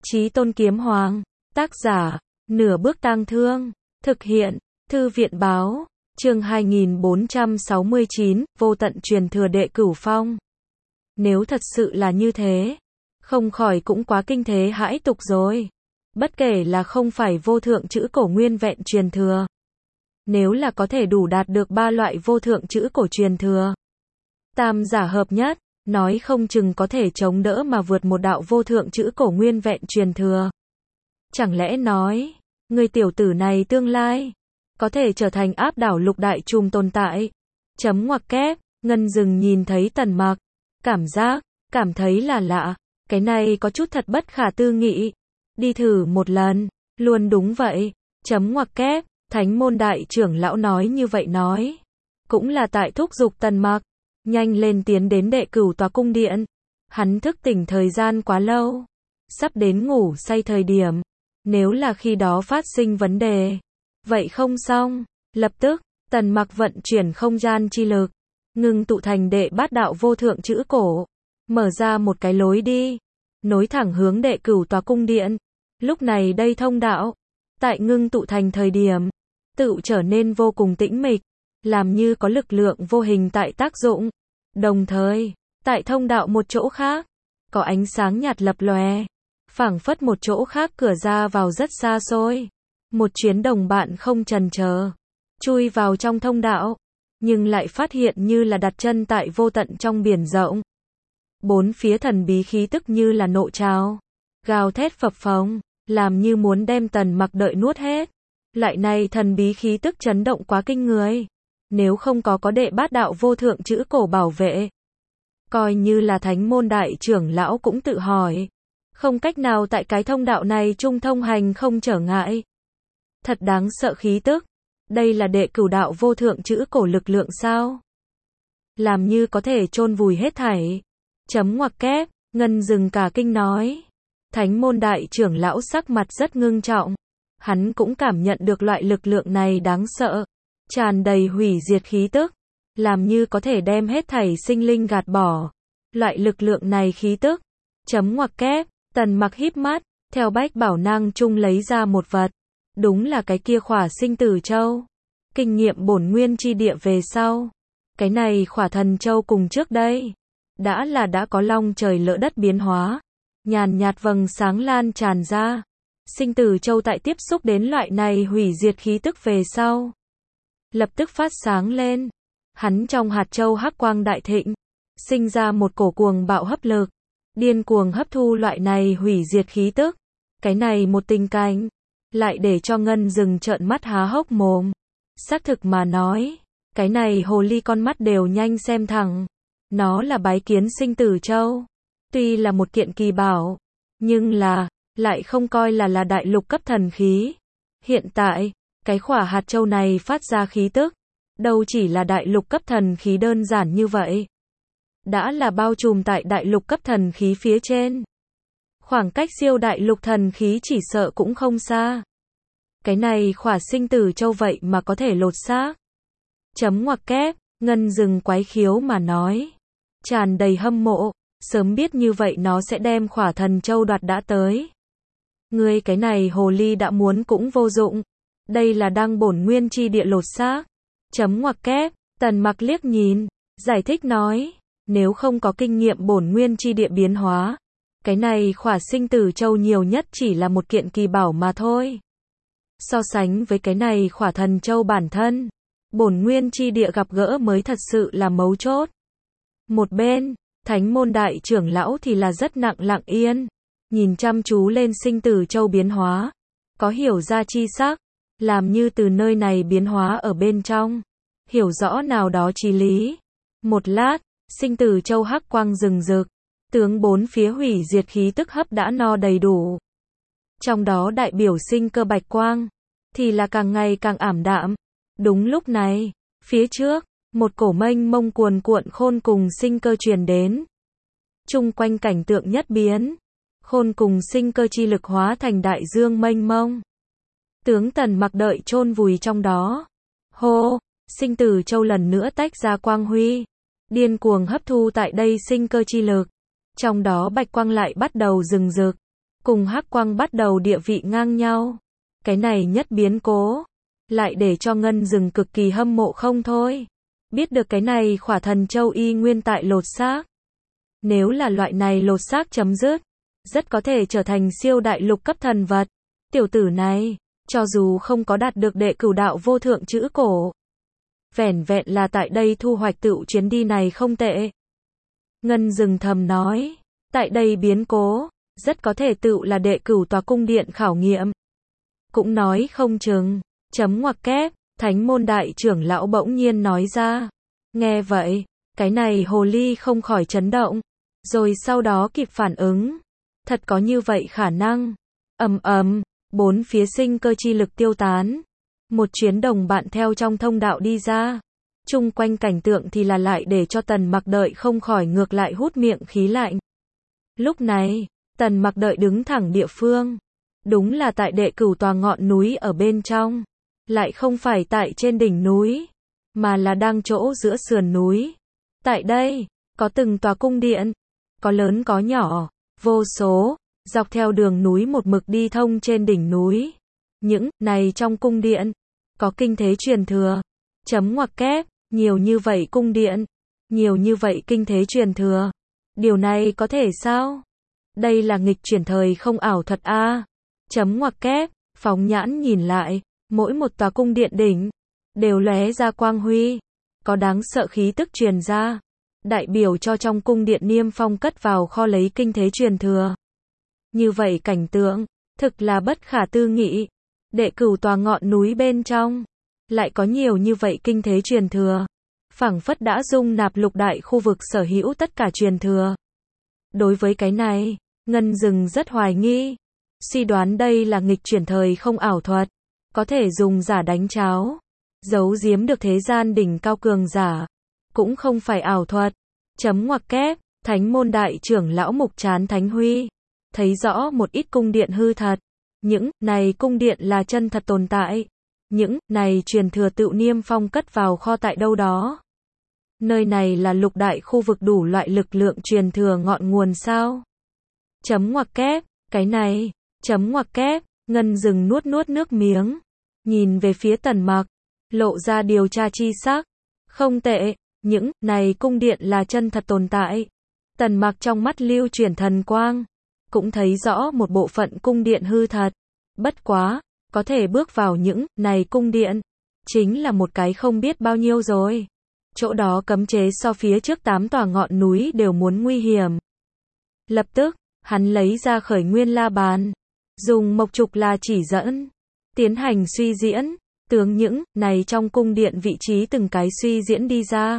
Chí Tôn Kiếm Hoàng, tác giả, Nửa Bước Tang Thương, thực hiện, Thư viện báo, chương 2469, vô tận truyền thừa đệ cửu phong. Nếu thật sự là như thế, không khỏi cũng quá kinh thế hãi tục rồi. Bất kể là không phải vô thượng chữ cổ nguyên vẹn truyền thừa. Nếu là có thể đủ đạt được ba loại vô thượng chữ cổ truyền thừa. Tam giả hợp nhất, nói không chừng có thể chống đỡ mà vượt một đạo vô thượng chữ cổ nguyên vẹn truyền thừa. Chẳng lẽ nói, người tiểu tử này tương lai, có thể trở thành áp đảo lục đại trùm tồn tại. Chấm ngoặc kép, Ngân Dừng nhìn thấy Tần Mặc, cảm thấy là lạ, cái này có chút thật bất khả tư nghị. Đi thử một lần, luôn đúng vậy. Chấm ngoặc kép, Thánh môn đại trưởng lão nói như vậy nói. Cũng là tại thúc giục Tần Mặc, nhanh lên tiến đến đệ cửu tòa cung điện. Hắn thức tỉnh thời gian quá lâu, sắp đến ngủ say thời điểm. Nếu là khi đó phát sinh vấn đề, vậy không xong. Lập tức, Tần Mặc vận chuyển không gian chi lực, ngưng tụ thành đệ bát đạo vô thượng chữ cổ, mở ra một cái lối đi, nối thẳng hướng đệ cửu tòa cung điện. Lúc này đây thông đạo, tại ngưng tụ thành thời điểm, tự trở nên vô cùng tĩnh mịch, làm như có lực lượng vô hình tại tác dụng. Đồng thời, tại thông đạo một chỗ khác, có ánh sáng nhạt lập lòe, phảng phất một chỗ khác cửa ra vào rất xa xôi. Một chuyến đồng bạn không chần chờ, chui vào trong thông đạo, nhưng lại phát hiện như là đặt chân tại vô tận trong biển rộng. Bốn phía thần bí khí tức như là nộ trào, gào thét phập phồng, làm như muốn đem Tần Mặc đợi nuốt hết. Loại này thần bí khí tức chấn động quá kinh người. Nếu không có đệ bát đạo vô thượng chữ cổ bảo vệ, coi như là Thánh môn đại trưởng lão cũng tự hỏi, không cách nào tại cái thông đạo này trung thông hành không trở ngại. Thật đáng sợ khí tức. Đây là đệ cửu đạo vô thượng chữ cổ lực lượng sao? Làm như có thể chôn vùi hết thảy. Chấm ngoặc kép, Ngân Dừng cả kinh nói. Thánh môn đại trưởng lão sắc mặt rất ngưng trọng. Hắn cũng cảm nhận được loại lực lượng này đáng sợ, tràn đầy hủy diệt khí tức, làm như có thể đem hết thảy sinh linh gạt bỏ. Loại lực lượng này khí tức. Chấm ngoặc kép, Tần Mặc híp mắt, theo bách bảo nang chung lấy ra một vật. Đúng là cái kia khỏa sinh tử châu. Kinh nghiệm bổn nguyên chi địa về sau. Cái này khỏa thần châu cùng trước đây, đã có long trời lỡ đất biến hóa. Nhàn nhạt vầng sáng lan tràn ra. Sinh tử châu tại tiếp xúc đến loại này hủy diệt khí tức về sau, lập tức phát sáng lên. Hắn trong hạt châu hắc quang đại thịnh, sinh ra một cổ cuồng bạo hấp lực, điên cuồng hấp thu loại này hủy diệt khí tức. Cái này một tình cảnh, lại để cho Ngân Dừng trợn mắt há hốc mồm. Xác thực mà nói, cái này hồ ly con mắt đều nhanh xem thẳng. Nó là bái kiến sinh tử châu. Tuy là một kiện kỳ bảo, nhưng lại không coi là đại lục cấp thần khí. Hiện tại, cái khỏa hạt châu này phát ra khí tức, đâu chỉ là đại lục cấp thần khí đơn giản như vậy. Đã là bao trùm tại đại lục cấp thần khí phía trên. Khoảng cách siêu đại lục thần khí chỉ sợ cũng không xa. Cái này khỏa sinh tử châu vậy mà có thể lột xác. Chấm ngoặc kép, Ngân Dừng quái khiếu mà nói. Tràn đầy hâm mộ, sớm biết như vậy nó sẽ đem khỏa thần châu đoạt đã tới. Ngươi cái này hồ ly đã muốn cũng vô dụng. Đây là đang bổn nguyên chi địa lột xác. Chấm ngoặc kép, Tần Mặc liếc nhìn, giải thích nói. Nếu không có kinh nghiệm bổn nguyên chi địa biến hóa, cái này khỏa sinh tử châu nhiều nhất chỉ là một kiện kỳ bảo mà thôi. So sánh với cái này khỏa thần châu bản thân, bổn nguyên chi địa gặp gỡ mới thật sự là mấu chốt. Một bên, Thánh môn đại trưởng lão thì là rất lặng yên, nhìn chăm chú lên sinh tử châu biến hóa, có hiểu ra chi sắc, làm như từ nơi này biến hóa ở bên trong, hiểu rõ nào đó chí lý. Một lát, sinh tử châu hắc quang rừng rực, tướng bốn phía hủy diệt khí tức hấp đã no đầy đủ. Trong đó đại biểu sinh cơ bạch quang, thì là càng ngày càng ảm đạm. Đúng lúc này, phía trước, một cổ mênh mông cuồn cuộn khôn cùng sinh cơ truyền đến. Chung quanh cảnh tượng nhất biến, khôn cùng sinh cơ chi lực hóa thành đại dương mênh mông. Tướng Tần Mặc đợi chôn vùi trong đó. Hô, sinh tử châu lần nữa tách ra quang huy, điên cuồng hấp thu tại đây sinh cơ chi lực. Trong đó bạch quang lại bắt đầu rừng rực, cùng Hắc Quang bắt đầu địa vị ngang nhau. Cái này nhất biến cố, lại để cho Ngân Dừng cực kỳ hâm mộ không thôi. Biết được cái này Khỏa Thần Châu y nguyên tại lột xác. Nếu là loại này lột xác chấm dứt, rất có thể trở thành siêu đại lục cấp thần vật. Tiểu tử này, cho dù không có đạt được đệ cửu đạo vô thượng chữ cổ, vẻn vẹn là tại đây thu hoạch tựu chuyến đi này không tệ. Ngân Dừng thầm nói, tại đây biến cố, rất có thể tựu là đệ cửu tòa cung điện khảo nghiệm. Cũng nói không chừng, chấm ngoặc kép, Thánh môn đại trưởng lão bỗng nhiên nói ra. Nghe vậy, cái này hồ ly không khỏi chấn động, rồi sau đó kịp phản ứng. Thật có như vậy khả năng. Ầm ầm, bốn phía sinh cơ chi lực tiêu tán. Một chuyến đồng bạn theo trong thông đạo đi ra. Chung quanh cảnh tượng thì là lại để cho Tần Mặc Đợi không khỏi ngược lại hút miệng khí lạnh. Lúc này, Tần Mặc Đợi đứng thẳng địa phương. Đúng là tại đệ cửu tòa ngọn núi ở bên trong. Lại không phải tại trên đỉnh núi, mà là đang chỗ giữa sườn núi. Tại đây, có từng tòa cung điện, có lớn có nhỏ, vô số, dọc theo đường núi một mực đi thông trên đỉnh núi. Những này trong cung điện, có kinh thế truyền thừa. Chấm ngoặc kép, nhiều như vậy cung điện, nhiều như vậy kinh thế truyền thừa. Điều này có thể sao? Đây là nghịch chuyển thời không ảo thuật a. Chấm ngoặc kép, phóng nhãn nhìn lại, mỗi một tòa cung điện đỉnh đều lóe ra quang huy, có đáng sợ khí tức truyền ra, đại biểu cho trong cung điện niêm phong cất vào kho lấy kinh thế truyền thừa. Như vậy cảnh tượng, thực là bất khả tư nghị. Đệ cửu tòa ngọn núi bên trong, lại có nhiều như vậy kinh thế truyền thừa, phảng phất đã dung nạp lục đại khu vực sở hữu tất cả truyền thừa. Đối với cái này, Ngân Dừng rất hoài nghi, suy đoán đây là nghịch chuyển thời không ảo thuật, có thể dùng giả đánh cháo, giấu giếm được thế gian đỉnh cao cường giả, cũng không phải ảo thuật. Chấm ngoặc kép, Thánh môn đại trưởng lão Mục Chán Thánh Huy, thấy rõ một ít cung điện hư thật, những này cung điện là chân thật tồn tại, những này truyền thừa tựu niêm phong cất vào kho tại đâu đó. Nơi này là lục đại khu vực đủ loại lực lượng truyền thừa ngọn nguồn sao? Chấm ngoặc kép, cái này, chấm ngoặc kép, Ngân Dừng nuốt nuốt nước miếng, nhìn về phía Tần Mặc, lộ ra điều tra chi sắc. Không tệ, những này cung điện là chân thật tồn tại. Tần Mặc trong mắt lưu chuyển thần quang, cũng thấy rõ một bộ phận cung điện hư thật. Bất quá, có thể bước vào những này cung điện, chính là một cái không biết bao nhiêu rồi. Chỗ đó cấm chế so phía trước 8 tòa ngọn núi đều muốn nguy hiểm. Lập tức, hắn lấy ra Khởi Nguyên La Bàn, dùng mộc trục là chỉ dẫn, tiến hành suy diễn, tướng những này trong cung điện vị trí từng cái suy diễn đi ra.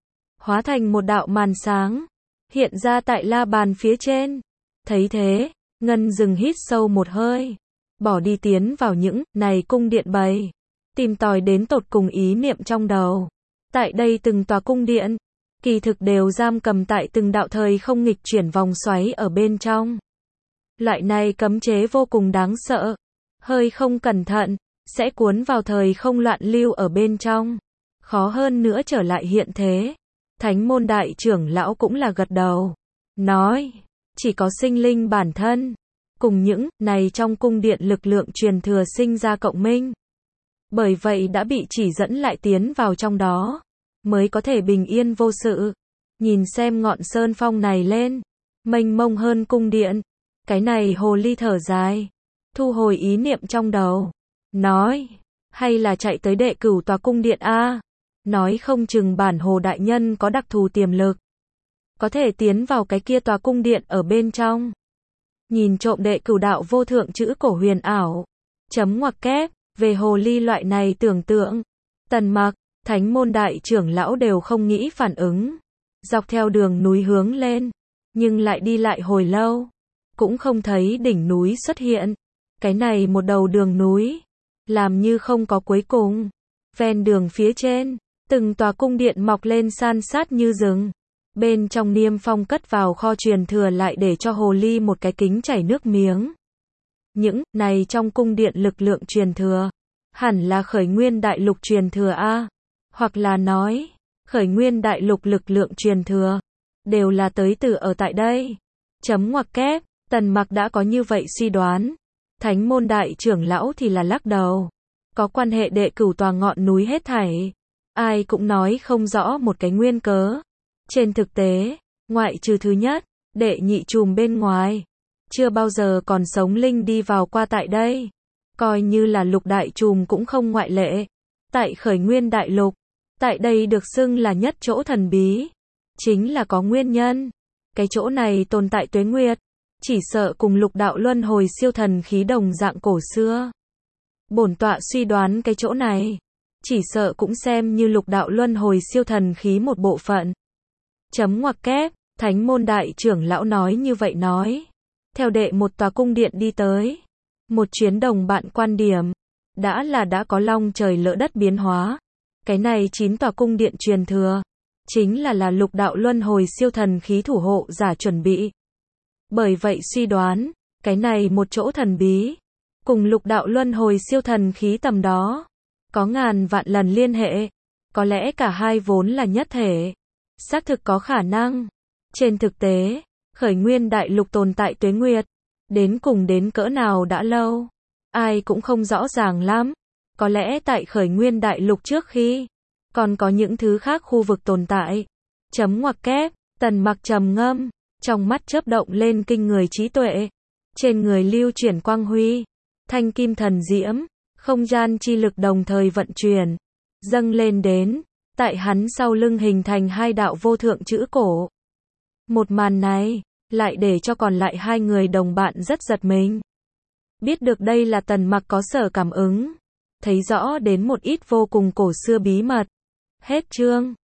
Hóa thành một đạo màn sáng, hiện ra tại la bàn phía trên. Thấy thế, Ngân Dừng hít sâu một hơi, bỏ đi tiến vào những này cung điện bày, tìm tòi đến tột cùng ý niệm trong đầu. Tại đây từng tòa cung điện, kỳ thực đều giam cầm tại từng đạo thời không nghịch chuyển vòng xoáy ở bên trong. Loại này cấm chế vô cùng đáng sợ, hơi không cẩn thận, sẽ cuốn vào thời không loạn lưu ở bên trong. Khó hơn nữa trở lại hiện thế. Thánh môn đại trưởng lão cũng là gật đầu, nói, chỉ có sinh linh bản thân, cùng những này trong cung điện lực lượng truyền thừa sinh ra cộng minh. Bởi vậy đã bị chỉ dẫn lại tiến vào trong đó, mới có thể bình yên vô sự. Nhìn xem ngọn sơn phong này lên, mênh mông hơn cung điện. Cái này hồ ly thở dài, thu hồi ý niệm trong đầu, nói, hay là chạy tới đệ cửu tòa cung điện a? Nói không chừng bản hồ đại nhân có đặc thù tiềm lực, có thể tiến vào cái kia tòa cung điện ở bên trong, nhìn trộm đệ cửu đạo vô thượng chữ cổ huyền ảo. Chấm ngoặc kép, về hồ ly loại này tưởng tượng, Tần Mặc, Thánh môn đại trưởng lão đều không nghĩ phản ứng. Dọc theo đường núi hướng lên, nhưng lại đi lại hồi lâu, cũng không thấy đỉnh núi xuất hiện. Cái này một đầu đường núi, làm như không có cuối cùng. Ven đường phía trên, từng tòa cung điện mọc lên san sát như rừng. Bên trong niêm phong cất vào kho truyền thừa lại để cho hồ ly một cái kính chảy nước miếng. Những này trong cung điện lực lượng truyền thừa, hẳn là khởi nguyên đại lục truyền thừa a, hoặc là nói, khởi nguyên đại lục lực lượng truyền thừa, đều là tới từ ở tại đây. Chấm ngoặc kép, Tần Mặc đã có như vậy suy đoán. Thánh môn đại trưởng lão thì là lắc đầu. Có quan hệ đệ cửu tòa ngọn núi hết thảy. Ai cũng nói không rõ một cái nguyên cớ. Trên thực tế, ngoại trừ thứ nhất, đệ nhị trùm bên ngoài, chưa bao giờ còn sống linh đi vào qua tại đây. Coi như là lục đại trùm cũng không ngoại lệ. Tại khởi nguyên đại lục, tại đây được xưng là nhất chỗ thần bí. Chính là có nguyên nhân. Cái chỗ này tồn tại tuế nguyệt. Chỉ sợ cùng lục đạo luân hồi siêu thần khí đồng dạng cổ xưa. Bổn tọa suy đoán cái chỗ này, chỉ sợ cũng xem như lục đạo luân hồi siêu thần khí một bộ phận. Chấm ngoặc kép, thánh môn đại trưởng lão nói như vậy nói. Theo đệ một tòa cung điện đi tới. Một chuyến đồng bạn quan điểm. Đã có long trời lỡ đất biến hóa. Cái này 9 tòa cung điện truyền thừa. Chính là lục đạo luân hồi siêu thần khí thủ hộ giả chuẩn bị. Bởi vậy suy đoán, cái này một chỗ thần bí. Cùng lục đạo luân hồi siêu thần khí tầm đó. Có ngàn vạn lần liên hệ. Có lẽ cả hai vốn là nhất thể. Xác thực có khả năng. Trên thực tế, khởi nguyên đại lục tồn tại tuế nguyệt. Đến cùng đến cỡ nào đã lâu. Ai cũng không rõ ràng lắm. Có lẽ tại khởi nguyên đại lục trước khi. Còn có những thứ khác khu vực tồn tại. Chấm ngoặc kép, Tần Mặc trầm ngâm. Trong mắt chớp động lên kinh người trí tuệ. Trên người lưu chuyển quang huy. Thanh kim thần diễm. Không gian chi lực đồng thời vận chuyển. Dâng lên đến. Tại hắn sau lưng hình thành hai đạo vô thượng chữ cổ. Một màn này, lại để cho còn lại hai người đồng bạn rất giật mình. Biết được đây là Tần Mặc có sở cảm ứng. Thấy rõ đến một ít vô cùng cổ xưa bí mật. Hết chương.